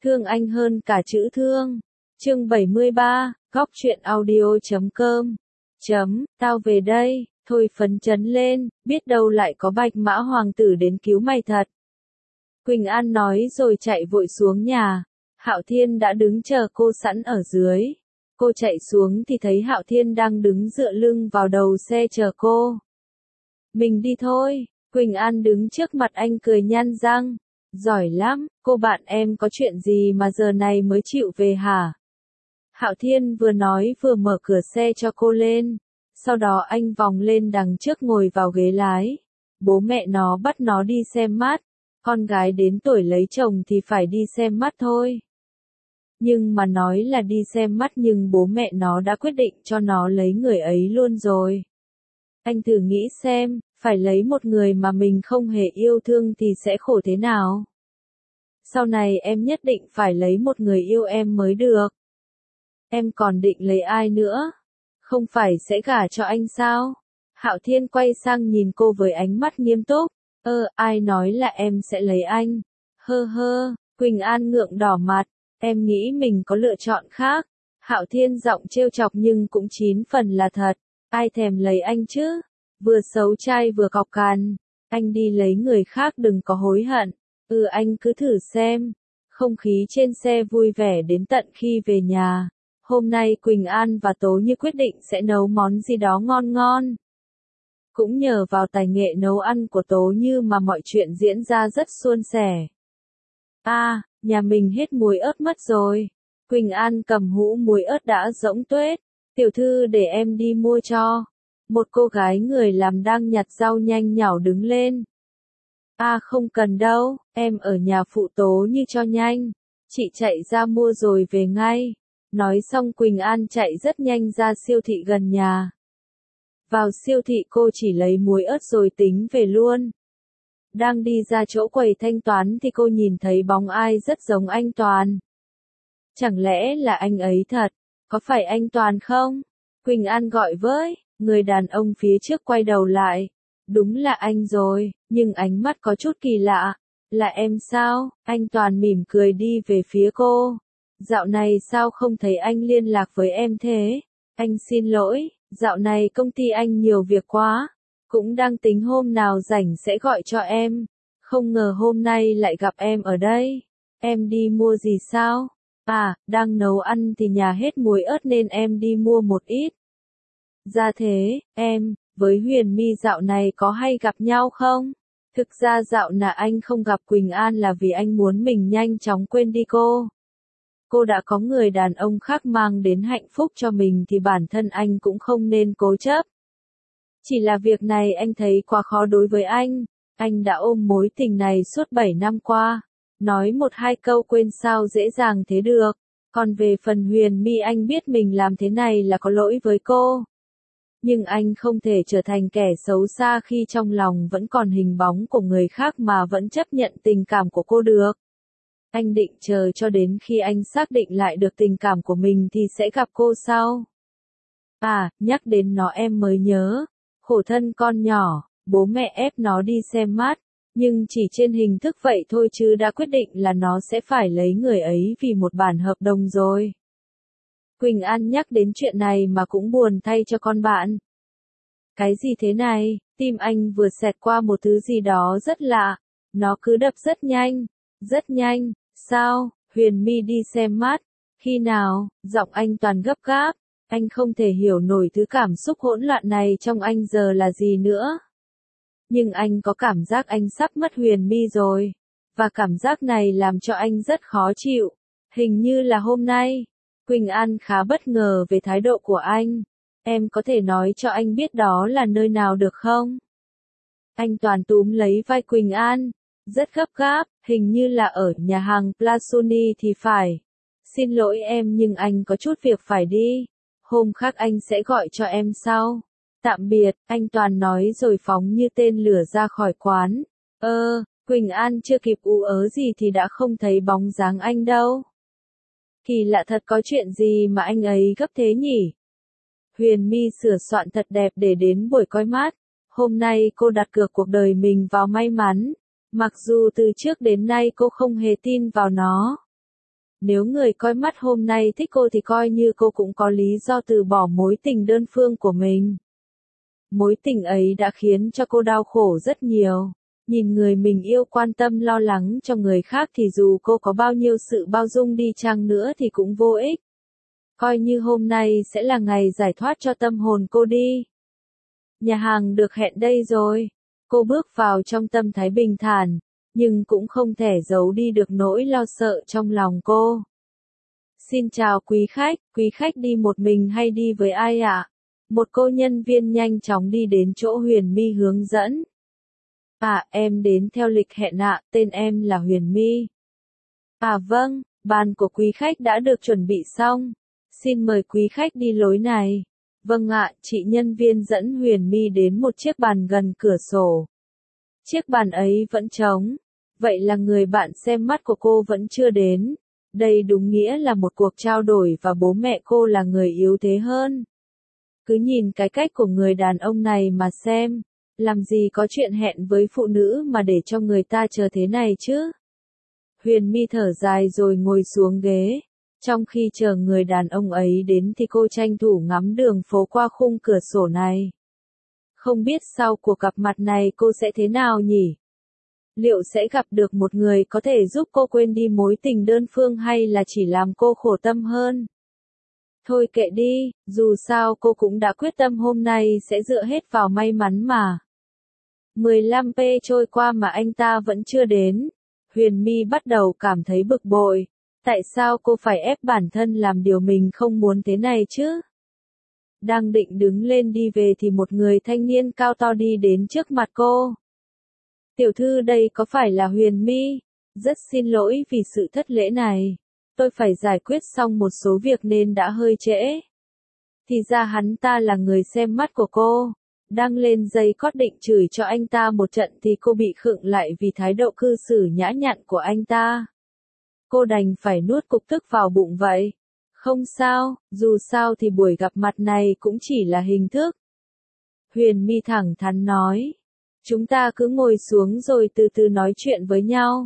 Thương anh hơn cả chữ thương. Chương 73, góc truyện audio.com. Tao về đây, thôi phấn chấn lên, biết đâu lại có Bạch Mã Hoàng tử đến cứu mày thật. Quỳnh An nói rồi chạy vội xuống nhà. Hạo Thiên đã đứng chờ cô sẵn ở dưới. Cô chạy xuống thì thấy Hạo Thiên đang đứng dựa lưng vào đầu xe chờ cô. Mình đi thôi. Quỳnh An đứng trước mặt anh cười nhăn răng. Giỏi lắm, cô bạn em có chuyện gì mà giờ này mới chịu về hả? Hạo Thiên vừa nói vừa mở cửa xe cho cô lên. Sau đó anh vòng lên đằng trước ngồi vào ghế lái. Bố mẹ nó bắt nó đi xem mắt. Con gái đến tuổi lấy chồng thì phải đi xem mắt thôi. Nhưng mà nói là đi xem mắt nhưng bố mẹ nó đã quyết định cho nó lấy người ấy luôn rồi. Anh thử nghĩ xem, phải lấy một người mà mình không hề yêu thương thì sẽ khổ thế nào? Sau này em nhất định phải lấy một người yêu em mới được. Em còn định lấy ai nữa? Không phải sẽ gả cho anh sao? Hạo Thiên quay sang nhìn cô với ánh mắt nghiêm túc. Ai nói là em sẽ lấy anh? Hơ hơ, Quỳnh An ngượng đỏ mặt. Em nghĩ mình có lựa chọn khác. Hạo Thiên giọng trêu chọc nhưng cũng 9 phần là thật. Ai thèm lấy anh chứ? Vừa xấu trai vừa cọc cằn. Anh đi lấy người khác đừng có hối hận. Anh cứ thử xem. Không khí trên xe vui vẻ đến tận khi về nhà. Hôm nay Quỳnh An và Tố Như quyết định sẽ nấu món gì đó ngon ngon. Cũng nhờ vào tài nghệ nấu ăn của Tố Như mà mọi chuyện diễn ra rất suôn sẻ. Nhà mình hết muối ớt mất rồi. Quỳnh An cầm hũ muối ớt đã rỗng tuếch. Tiểu thư để em đi mua cho. Một cô gái người làm đang nhặt rau nhanh nhảu đứng lên. Không cần đâu, em ở nhà phụ Tố Như cho nhanh. Chị chạy ra mua rồi về ngay. Nói xong Quỳnh An chạy rất nhanh ra siêu thị gần nhà. Vào siêu thị cô chỉ lấy muối ớt rồi tính về luôn. Đang đi ra chỗ quầy thanh toán thì cô nhìn thấy bóng ai rất giống anh Toàn. Chẳng lẽ là anh ấy thật? Có phải anh Toàn không? Quỳnh An gọi với, người đàn ông phía trước quay đầu lại. Đúng là anh rồi, nhưng ánh mắt có chút kỳ lạ. Là em sao? Anh Toàn mỉm cười đi về phía cô. Dạo này sao không thấy anh liên lạc với em thế? Anh xin lỗi, dạo này công ty anh nhiều việc quá. Cũng đang tính hôm nào rảnh sẽ gọi cho em. Không ngờ hôm nay lại gặp em ở đây. Em đi mua gì sao? Đang nấu ăn thì nhà hết muối ớt nên em đi mua một ít. Ra thế, em, với Huyền My dạo này có hay gặp nhau không? Thực ra dạo này anh không gặp Quỳnh An là vì anh muốn mình nhanh chóng quên đi cô. Cô đã có người đàn ông khác mang đến hạnh phúc cho mình thì bản thân anh cũng không nên cố chấp. Chỉ là việc này anh thấy quá khó đối với anh đã ôm mối tình này suốt 7 năm qua. Nói một hai câu quên sao dễ dàng thế được. Còn về phần Huyền My anh biết mình làm thế này là có lỗi với cô. Nhưng anh không thể trở thành kẻ xấu xa khi trong lòng vẫn còn hình bóng của người khác mà vẫn chấp nhận tình cảm của cô được. Anh định chờ cho đến khi anh xác định lại được tình cảm của mình thì sẽ gặp cô sau. Nhắc đến nó em mới nhớ. Khổ thân con nhỏ, bố mẹ ép nó đi xem mắt. Nhưng chỉ trên hình thức vậy thôi chứ đã quyết định là nó sẽ phải lấy người ấy vì một bản hợp đồng rồi. Quỳnh An nhắc đến chuyện này mà cũng buồn thay cho con bạn. Cái gì thế này? Tim anh vừa xẹt qua một thứ gì đó rất lạ. Nó cứ đập rất nhanh. Rất nhanh. Sao? Huyền My đi xem mắt. Khi nào? Giọng anh Toàn gấp gáp. Anh không thể hiểu nổi thứ cảm xúc hỗn loạn này trong anh giờ là gì nữa. Nhưng anh có cảm giác anh sắp mất Huyền My rồi. Và cảm giác này làm cho anh rất khó chịu. Hình như là hôm nay. Quỳnh An khá bất ngờ về thái độ của anh. Em có thể nói cho anh biết đó là nơi nào được không? Anh Toàn túm lấy vai Quỳnh An. Rất gấp gáp, hình như là ở nhà hàng Plasuni thì phải. Xin lỗi em nhưng anh có chút việc phải đi. Hôm khác anh sẽ gọi cho em sau. Tạm biệt, anh Toàn nói rồi phóng như tên lửa ra khỏi quán. Quỳnh An chưa kịp ú ớ gì thì đã không thấy bóng dáng anh đâu. Kỳ lạ thật, có chuyện gì mà anh ấy gấp thế nhỉ? Huyền My sửa soạn thật đẹp để đến buổi coi mắt. Hôm nay cô đặt cược cuộc đời mình vào may mắn. Mặc dù từ trước đến nay cô không hề tin vào nó. Nếu người coi mắt hôm nay thích cô thì coi như cô cũng có lý do từ bỏ mối tình đơn phương của mình. Mối tình ấy đã khiến cho cô đau khổ rất nhiều. Nhìn người mình yêu quan tâm lo lắng cho người khác thì dù cô có bao nhiêu sự bao dung đi chăng nữa thì cũng vô ích. Coi như hôm nay sẽ là ngày giải thoát cho tâm hồn cô đi. Nhà hàng được hẹn đây rồi. Cô bước vào trong tâm thái bình thản, nhưng cũng không thể giấu đi được nỗi lo sợ trong lòng cô. Xin chào quý khách đi một mình hay đi với ai ạ? Một cô nhân viên nhanh chóng đi đến chỗ Huyền My hướng dẫn. Em đến theo lịch hẹn ạ, tên em là Huyền My. Vâng, bàn của quý khách đã được chuẩn bị xong. Xin mời quý khách đi lối này. Vâng ạ, chị nhân viên dẫn Huyền My đến một chiếc bàn gần cửa sổ. Chiếc bàn ấy vẫn trống. Vậy là người bạn xem mắt của cô vẫn chưa đến. Đây đúng nghĩa là một cuộc trao đổi và bố mẹ cô là người yếu thế hơn. Cứ nhìn cái cách của người đàn ông này mà xem. Làm gì có chuyện hẹn với phụ nữ mà để cho người ta chờ thế này chứ? Huyền My thở dài rồi ngồi xuống ghế. Trong khi chờ người đàn ông ấy đến thì cô tranh thủ ngắm đường phố qua khung cửa sổ này. Không biết sau cuộc gặp mặt này cô sẽ thế nào nhỉ? Liệu sẽ gặp được một người có thể giúp cô quên đi mối tình đơn phương hay là chỉ làm cô khổ tâm hơn? Thôi kệ đi, dù sao cô cũng đã quyết tâm hôm nay sẽ dựa hết vào may mắn mà. 15 p trôi qua mà anh ta vẫn chưa đến. Huyền My bắt đầu cảm thấy bực bội. Tại sao cô phải ép bản thân làm điều mình không muốn thế này chứ? Đang định đứng lên đi về thì một người thanh niên cao to đi đến trước mặt cô. Tiểu thư đây có phải là Huyền My? Rất xin lỗi vì sự thất lễ này. Tôi phải giải quyết xong một số việc nên đã hơi trễ. Thì ra hắn ta là người xem mắt của cô. Đang lên dây cót định chửi cho anh ta một trận thì cô bị khựng lại vì thái độ cư xử nhã nhặn của anh ta. Cô đành phải nuốt cục tức vào bụng vậy. Không sao, dù sao thì buổi gặp mặt này cũng chỉ là hình thức. Huyền My thẳng thắn nói. Chúng ta cứ ngồi xuống rồi từ từ nói chuyện với nhau.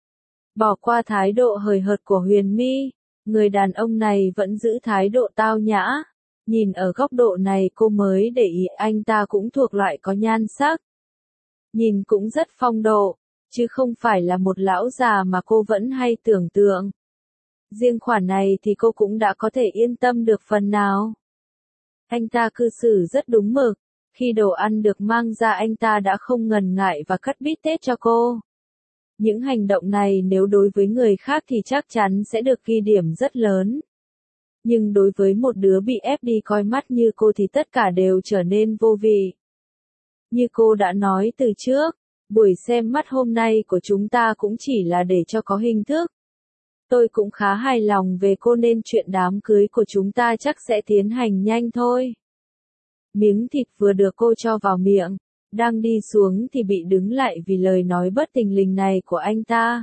Bỏ qua thái độ hời hợt của Huyền My, người đàn ông này vẫn giữ thái độ tao nhã. Nhìn ở góc độ này cô mới để ý anh ta cũng thuộc loại có nhan sắc. Nhìn cũng rất phong độ, chứ không phải là một lão già mà cô vẫn hay tưởng tượng. Riêng khoản này thì cô cũng đã có thể yên tâm được phần nào. Anh ta cư xử rất đúng mực. Khi đồ ăn được mang ra anh ta đã không ngần ngại và cắt bít tết cho cô. Những hành động này nếu đối với người khác thì chắc chắn sẽ được ghi điểm rất lớn. Nhưng đối với một đứa bị ép đi coi mắt như cô thì tất cả đều trở nên vô vị. Như cô đã nói từ trước, buổi xem mắt hôm nay của chúng ta cũng chỉ là để cho có hình thức. Tôi cũng khá hài lòng về cô nên chuyện đám cưới của chúng ta chắc sẽ tiến hành nhanh thôi. Miếng thịt vừa được cô cho vào miệng, đang đi xuống thì bị đứng lại vì lời nói bất thình lình này của anh ta.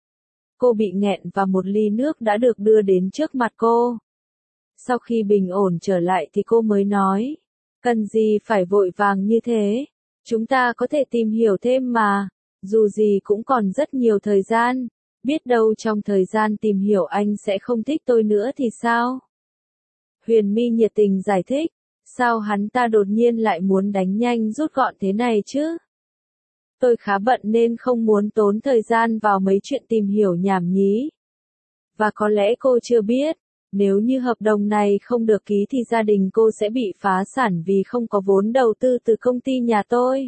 Cô bị nghẹn và một ly nước đã được đưa đến trước mặt cô. Sau khi bình ổn trở lại thì cô mới nói, cần gì phải vội vàng như thế, chúng ta có thể tìm hiểu thêm mà, dù gì cũng còn rất nhiều thời gian, biết đâu trong thời gian tìm hiểu anh sẽ không thích tôi nữa thì sao? Huyền My nhiệt tình giải thích. Sao hắn ta đột nhiên lại muốn đánh nhanh rút gọn thế này chứ? Tôi khá bận nên không muốn tốn thời gian vào mấy chuyện tìm hiểu nhảm nhí. Và có lẽ cô chưa biết, nếu như hợp đồng này không được ký thì gia đình cô sẽ bị phá sản vì không có vốn đầu tư từ công ty nhà tôi.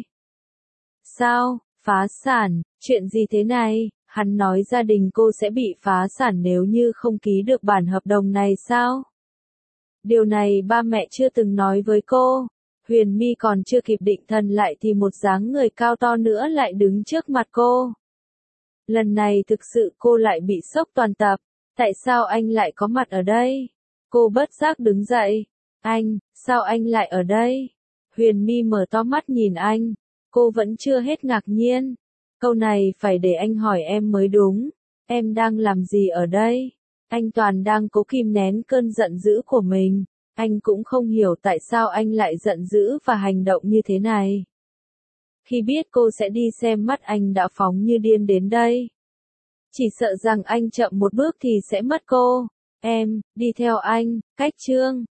Sao, phá sản, chuyện gì thế này? Hắn nói gia đình cô sẽ bị phá sản nếu như không ký được bản hợp đồng này sao? Điều này ba mẹ chưa từng nói với cô. Huyền My còn chưa kịp định thần lại thì một dáng người cao to nữa lại đứng trước mặt cô. Lần này thực sự cô lại bị sốc toàn tập. Tại sao anh lại có mặt ở đây? Cô bất giác đứng dậy. Anh, sao anh lại ở đây? Huyền My mở to mắt nhìn anh. Cô vẫn chưa hết ngạc nhiên. Câu này phải để anh hỏi em mới đúng. Em đang làm gì ở đây? Anh toàn đang cố kìm nén cơn giận dữ của mình. Anh cũng không hiểu tại sao anh lại giận dữ và hành động như thế này. Khi biết cô sẽ đi xem mắt anh đã phóng như điên đến đây. chỉ sợ rằng anh chậm một bước thì sẽ mất cô. Em, đi theo anh, cách Trương